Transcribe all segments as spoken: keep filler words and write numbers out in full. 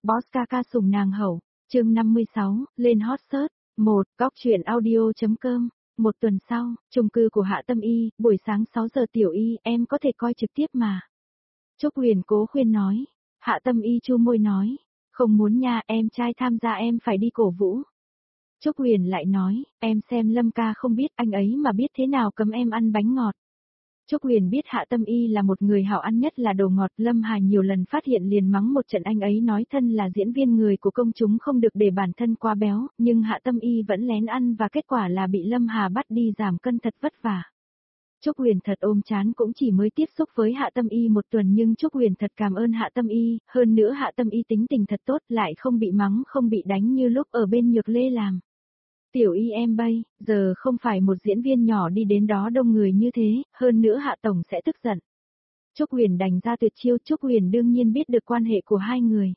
Boss ca ca sủng nàng hậu, chương năm mươi sáu, lên hot search, một, góc truyện audio.com. Một tuần sau, chung cư của Hạ Tâm Y, buổi sáng sáu giờ tiểu y, em có thể coi trực tiếp mà. Trúc Huyền cố khuyên nói. Hạ Tâm Y chu môi nói. Không muốn nha, em trai tham gia em phải đi cổ vũ. Trúc Huyền lại nói, em xem Lâm ca không biết, anh ấy mà biết thế nào cấm em ăn bánh ngọt. Trúc Huyền biết Hạ Tâm Y là một người hảo ăn nhất là đồ ngọt, Lâm Hà nhiều lần phát hiện liền mắng một trận anh ấy nói thân là diễn viên người của công chúng không được để bản thân quá béo, nhưng Hạ Tâm Y vẫn lén ăn và kết quả là bị Lâm Hà bắt đi giảm cân thật vất vả. Trúc Huyền thật ôm chán cũng chỉ mới tiếp xúc với Hạ Tâm Y một tuần nhưng Trúc Huyền thật cảm ơn Hạ Tâm Y, hơn nữa Hạ Tâm Y tính tình thật tốt lại không bị mắng không bị đánh như lúc ở bên Nhược Lê làm. Tiểu Y em bây, giờ không phải một diễn viên nhỏ đi đến đó đông người như thế, hơn nữa Hạ Tổng sẽ tức giận. Trúc Huyền đành ra tuyệt chiêu, Trúc Huyền đương nhiên biết được quan hệ của hai người.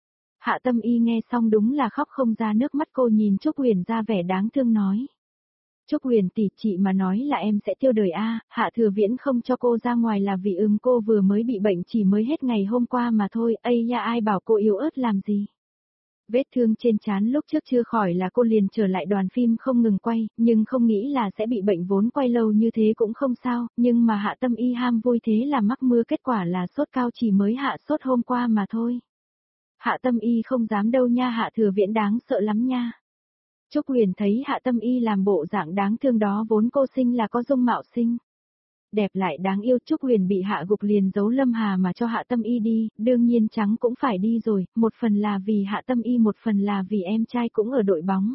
Hạ Tâm Y nghe xong đúng là khóc không ra nước mắt, cô nhìn Trúc Huyền ra vẻ đáng thương nói. Trúc Huyền tỷ, chị mà nói là em sẽ tiêu đời a, Hạ Thừa Viễn không cho cô ra ngoài là vì ừm cô vừa mới bị bệnh chỉ mới hết ngày hôm qua mà thôi, ây nha ai bảo cô yếu ớt làm gì. Vết thương trên trán lúc trước chưa khỏi là cô liền trở lại đoàn phim không ngừng quay, nhưng không nghĩ là sẽ bị bệnh, vốn quay lâu như thế cũng không sao, nhưng mà Hạ Tâm Y ham vui thế là mắc mưa, kết quả là sốt cao chỉ mới hạ sốt hôm qua mà thôi. Hạ Tâm Y không dám đâu nha, Hạ Thừa Viễn đáng sợ lắm nha. Trúc Huyền thấy Hạ Tâm Y làm bộ dạng đáng thương đó, vốn cô sinh là có dung mạo xinh đẹp lại đáng yêu, Trúc Huyền bị hạ gục liền giấu Lâm Hà mà cho Hạ Tâm Y đi, đương nhiên trắng cũng phải đi rồi, một phần là vì Hạ Tâm Y một phần là vì em trai cũng ở đội bóng.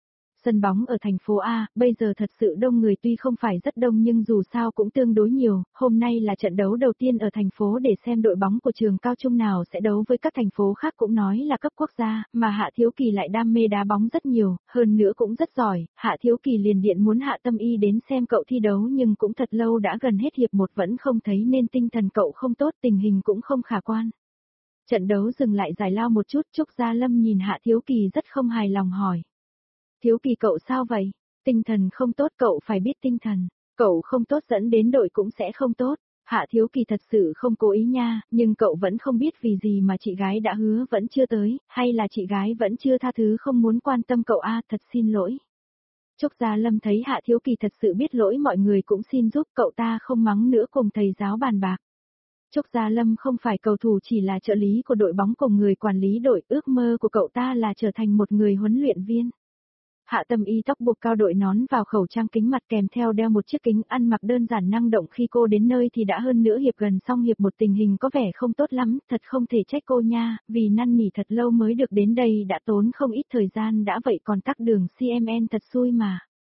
Sân bóng ở thành phố A, bây giờ thật sự đông người, tuy không phải rất đông nhưng dù sao cũng tương đối nhiều, hôm nay là trận đấu đầu tiên ở thành phố để xem đội bóng của trường cao trung nào sẽ đấu với các thành phố khác, cũng nói là cấp quốc gia, mà Hạ Thiếu Kỳ lại đam mê đá bóng rất nhiều, hơn nữa cũng rất giỏi, Hạ Thiếu Kỳ liền điện muốn Hạ Tâm Y đến xem cậu thi đấu nhưng cũng thật lâu đã gần hết hiệp một vẫn không thấy nên tinh thần cậu không tốt, tình hình cũng không khả quan. Trận đấu dừng lại giải lao một chút, Trúc Gia Lâm nhìn Hạ Thiếu Kỳ rất không hài lòng hỏi. Thiếu Kỳ cậu sao vậy? Tinh thần không tốt, cậu phải biết tinh thần, cậu không tốt dẫn đến đội cũng sẽ không tốt. Hạ Thiếu Kỳ thật sự không cố ý nha, nhưng cậu vẫn không biết vì gì mà chị gái đã hứa vẫn chưa tới, hay là chị gái vẫn chưa tha thứ không muốn quan tâm cậu a, à, thật xin lỗi. Trúc Gia Lâm thấy Hạ Thiếu Kỳ thật sự biết lỗi mọi người cũng xin giúp cậu ta không mắng nữa, cùng thầy giáo bàn bạc. Trúc Gia Lâm không phải cầu thủ, chỉ là trợ lý của đội bóng cùng người quản lý đội, ước mơ của cậu ta là trở thành một người huấn luyện viên. Hạ Tâm Y tóc buộc cao, đội nón vào, khẩu trang kính mặt kèm theo đeo một chiếc kính, ăn mặc đơn giản năng động, khi cô đến nơi thì đã hơn nửa hiệp, gần xong hiệp một tình hình có vẻ không tốt lắm, thật không thể trách cô nha, vì năn nỉ thật lâu mới được đến đây, đã tốn không ít thời gian đã vậy còn tắc đường xê em en thật xui mà.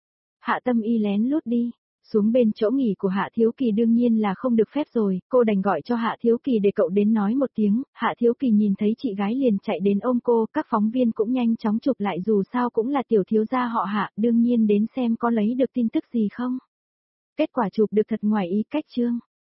Hạ Tâm Y lén lút đi xuống bên chỗ nghỉ của Hạ Thiếu Kỳ, đương nhiên là không được phép rồi, cô đành gọi cho Hạ Thiếu Kỳ để cậu đến nói một tiếng, Hạ Thiếu Kỳ nhìn thấy chị gái liền chạy đến ôm cô, các phóng viên cũng nhanh chóng chụp lại, dù sao cũng là tiểu thiếu gia họ Hạ, đương nhiên đến xem có lấy được tin tức gì không. Kết quả chụp được thật ngoài ý cách chương.